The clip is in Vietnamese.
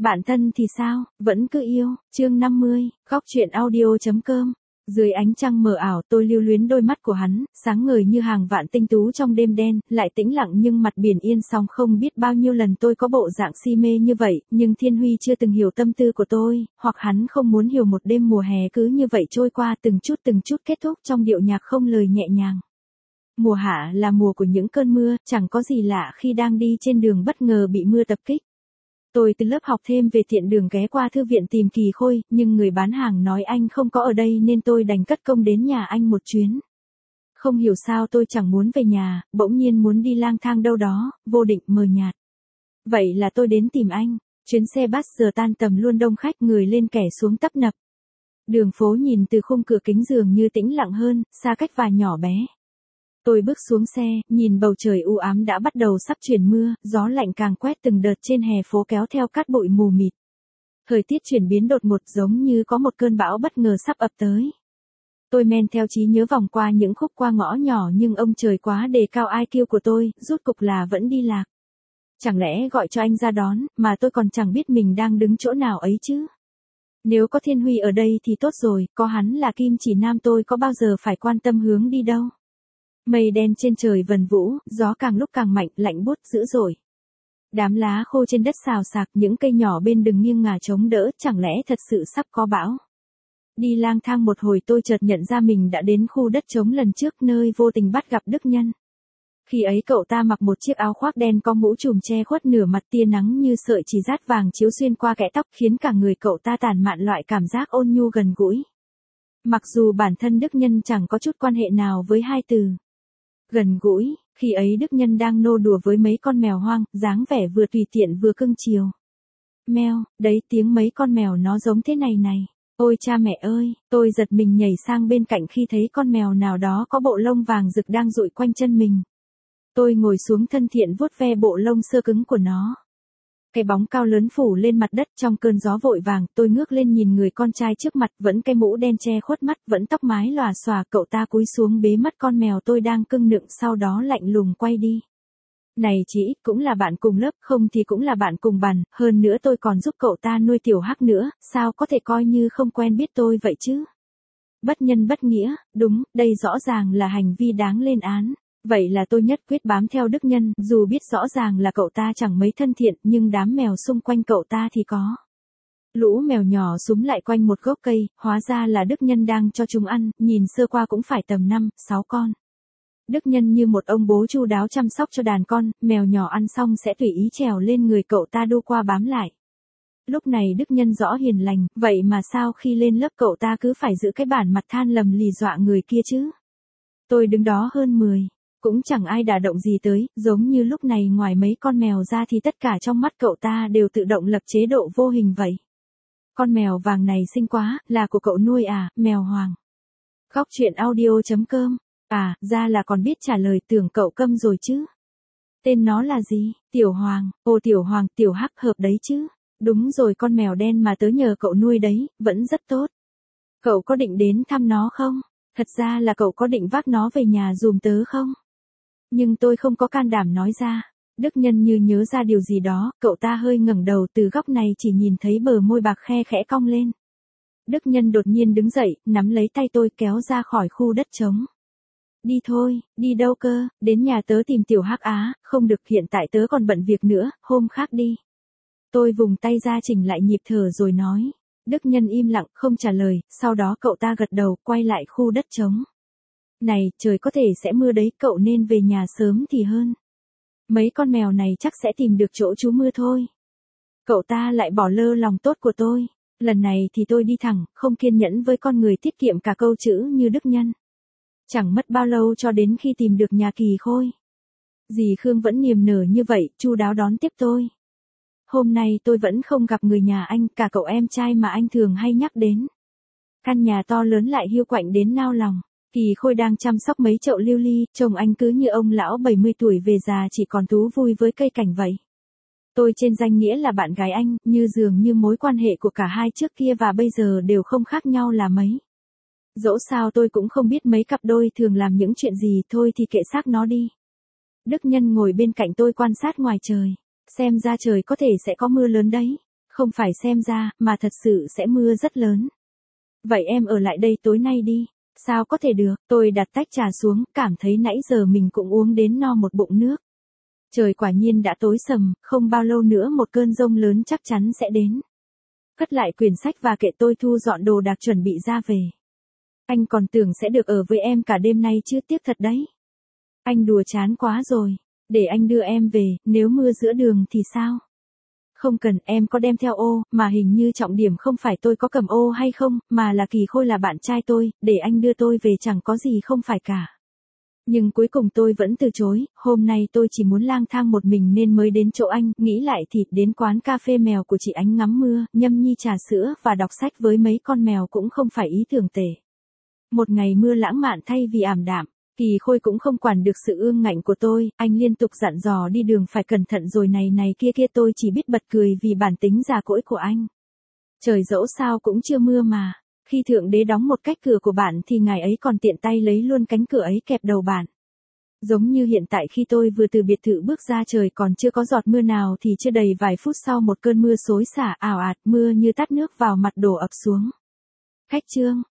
Bạn thân thì sao, vẫn cứ yêu, chương 50, góc truyện audio.com. Dưới ánh trăng mờ ảo tôi lưu luyến đôi mắt của hắn, sáng ngời như hàng vạn tinh tú trong đêm đen, lại tĩnh lặng nhưng mặt biển yên song. Không biết bao nhiêu lần tôi có bộ dạng si mê như vậy, nhưng Thiên Huy chưa từng hiểu tâm tư của tôi, hoặc hắn không muốn hiểu một đêm mùa hè cứ như vậy trôi qua từng chút kết thúc trong điệu nhạc không lời nhẹ nhàng. Mùa hạ là mùa của những cơn mưa, chẳng có gì lạ khi đang đi trên đường bất ngờ bị mưa tập kích. Tôi từ lớp học thêm về tiện đường ghé qua thư viện tìm Kỳ Khôi, nhưng người bán hàng nói anh không có ở đây nên tôi đành cất công đến nhà anh một chuyến. Không hiểu sao tôi chẳng muốn về nhà, bỗng nhiên muốn đi lang thang đâu đó, vô định mờ nhạt. Vậy là tôi đến tìm anh, chuyến xe bus giờ tan tầm luôn đông khách, người lên kẻ xuống tấp nập. Đường phố nhìn từ khung cửa kính dường như tĩnh lặng hơn, xa cách và nhỏ bé. Tôi bước xuống xe, nhìn bầu trời u ám đã bắt đầu sắp chuyển mưa, gió lạnh càng quét từng đợt trên hè phố kéo theo cát bụi mù mịt. Thời tiết chuyển biến đột ngột giống như có một cơn bão bất ngờ sắp ập tới. Tôi men theo trí nhớ vòng qua những khúc qua ngõ nhỏ nhưng ông trời quá đề cao IQ của tôi, rốt cục là vẫn đi lạc. Chẳng lẽ gọi cho anh ra đón, mà tôi còn chẳng biết mình đang đứng chỗ nào ấy chứ. Nếu có Thiên Huy ở đây thì tốt rồi, có hắn là kim chỉ nam tôi có bao giờ phải quan tâm hướng đi đâu. Mây đen trên trời vần vũ, gió càng lúc càng mạnh, lạnh buốt dữ dội. Đám lá khô trên đất xào xạc, những cây nhỏ bên đường nghiêng ngả chống đỡ, chẳng lẽ thật sự sắp có bão. Đi lang thang một hồi tôi chợt nhận ra mình đã đến khu đất trống lần trước nơi vô tình bắt gặp Đức Nhân. Khi ấy cậu ta mặc một chiếc áo khoác đen có mũ trùm che khuất nửa mặt, tia nắng như sợi chỉ rát vàng chiếu xuyên qua kẽ tóc khiến cả người cậu ta tản mạn loại cảm giác ôn nhu gần gũi. Mặc dù bản thân Đức Nhân chẳng có chút quan hệ nào với hai từ gần gũi, khi ấy Đức Nhân đang nô đùa với mấy con mèo hoang, dáng vẻ vừa tùy tiện vừa cưng chiều. Meo, đấy tiếng mấy con mèo nó giống thế này này. Ôi cha mẹ ơi, tôi giật mình nhảy sang bên cạnh khi thấy con mèo nào đó có bộ lông vàng rực đang dụi quanh chân mình. Tôi ngồi xuống thân thiện vuốt ve bộ lông xơ cứng của nó. Cái bóng cao lớn phủ lên mặt đất trong cơn gió vội vàng, tôi ngước lên nhìn người con trai trước mặt, vẫn cái mũ đen che khuất mắt, vẫn tóc mái lòa xòa, cậu ta cúi xuống bế mất con mèo tôi đang cưng nựng, sau đó lạnh lùng quay đi. Này chỉ ít cũng là bạn cùng lớp, không thì cũng là bạn cùng bàn, hơn nữa tôi còn giúp cậu ta nuôi tiểu Hắc nữa, sao có thể coi như không quen biết tôi vậy chứ? Bất nhân bất nghĩa, đúng, đây rõ ràng là hành vi đáng lên án. Vậy là tôi nhất quyết bám theo Đức Nhân, dù biết rõ ràng là cậu ta chẳng mấy thân thiện, nhưng đám mèo xung quanh cậu ta thì có. Lũ mèo nhỏ súm lại quanh một gốc cây, hóa ra là Đức Nhân đang cho chúng ăn, nhìn sơ qua cũng phải tầm 5-6 con. Đức Nhân như một ông bố chu đáo chăm sóc cho đàn con, mèo nhỏ ăn xong sẽ tùy ý trèo lên người cậu ta đu qua bám lại. Lúc này Đức Nhân rõ hiền lành, vậy mà sao khi lên lớp cậu ta cứ phải giữ cái bản mặt than lầm lì dọa người kia chứ? Tôi đứng đó hơn 10. Cũng chẳng ai đả động gì tới, giống như lúc này ngoài mấy con mèo ra thì tất cả trong mắt cậu ta đều tự động lập chế độ vô hình vậy. Con mèo vàng này xinh quá, là của cậu nuôi à, mèo hoàng. Góc truyện audio.com. À, ra là còn biết trả lời, tưởng cậu câm rồi chứ. Tên nó là gì? Tiểu Hoàng. Ồ Tiểu Hoàng, Tiểu Hắc hợp đấy chứ. Đúng rồi, con mèo đen mà tớ nhờ cậu nuôi đấy, vẫn rất tốt. Cậu có định đến thăm nó không? Thật ra là cậu có định vác nó về nhà giùm tớ không? Nhưng tôi không có can đảm nói ra. Đức Nhân như nhớ ra điều gì đó, cậu ta hơi ngẩng đầu, từ góc này chỉ nhìn thấy bờ môi bạc khe khẽ cong lên. Đức Nhân đột nhiên đứng dậy, nắm lấy tay tôi kéo ra khỏi khu đất trống. Đi thôi, đi đâu cơ, đến nhà tớ tìm tiểu Hắc á, không được, hiện tại tớ còn bận việc nữa, hôm khác đi. Tôi vùng tay ra chỉnh lại nhịp thở rồi nói. Đức Nhân im lặng không trả lời, sau đó cậu ta gật đầu, quay lại khu đất trống. Này, trời có thể sẽ mưa đấy, cậu nên về nhà sớm thì hơn. Mấy con mèo này chắc sẽ tìm được chỗ trú mưa thôi. Cậu ta lại bỏ lơ lòng tốt của tôi. Lần này thì tôi đi thẳng, không kiên nhẫn với con người tiết kiệm cả câu chữ như Đức Nhân. Chẳng mất bao lâu cho đến khi tìm được nhà Kỳ Khôi. Dì Khương vẫn niềm nở như vậy, chu đáo đón tiếp tôi. Hôm nay tôi vẫn không gặp người nhà anh, cả cậu em trai mà anh thường hay nhắc đến. Căn nhà to lớn lại hiu quạnh đến nao lòng. Kỳ Khôi đang chăm sóc mấy chậu lưu ly, trông anh cứ như ông lão 70 tuổi về già chỉ còn thú vui với cây cảnh vậy. Tôi trên danh nghĩa là bạn gái anh, như dường như mối quan hệ của cả hai trước kia và bây giờ đều không khác nhau là mấy. Dẫu sao tôi cũng không biết mấy cặp đôi thường làm những chuyện gì, thôi thì kệ xác nó đi. Đức Nhân ngồi bên cạnh tôi quan sát ngoài trời. Xem ra trời có thể sẽ có mưa lớn đấy. Không phải xem ra, mà thật sự sẽ mưa rất lớn. Vậy em ở lại đây tối nay đi. Sao có thể được, tôi đặt tách trà xuống, cảm thấy nãy giờ mình cũng uống đến no một bụng nước. Trời quả nhiên đã tối sầm, không bao lâu nữa một cơn giông lớn chắc chắn sẽ đến. Cất lại quyển sách và kệ, tôi thu dọn đồ đạc chuẩn bị ra về. Anh còn tưởng sẽ được ở với em cả đêm nay chứ, tiếc thật đấy. Anh đùa chán quá rồi. Để anh đưa em về, nếu mưa giữa đường thì sao? Không cần, em có đem theo ô, mà hình như trọng điểm không phải tôi có cầm ô hay không, mà là Kỳ Khôi là bạn trai tôi, để anh đưa tôi về chẳng có gì không phải cả. Nhưng cuối cùng tôi vẫn từ chối, hôm nay tôi chỉ muốn lang thang một mình nên mới đến chỗ anh, nghĩ lại thì đến quán cà phê mèo của chị Ánh ngắm mưa, nhâm nhi trà sữa và đọc sách với mấy con mèo cũng không phải ý tưởng tệ. Một ngày mưa lãng mạn thay vì ảm đạm. Kỳ Khôi cũng không quản được sự ương ngạnh của tôi, anh liên tục dặn dò đi đường phải cẩn thận rồi này kia kia, tôi chỉ biết bật cười vì bản tính già cỗi của anh. Trời dẫu sao cũng chưa mưa mà, khi Thượng Đế đóng một cách cửa của bạn thì ngài ấy còn tiện tay lấy luôn cánh cửa ấy kẹp đầu bạn. Giống như hiện tại khi tôi vừa từ biệt thự bước ra, trời còn chưa có giọt mưa nào thì chưa đầy vài phút sau một cơn mưa xối xả ào ạt, mưa như tát nước vào mặt đổ ập xuống. Khách trương.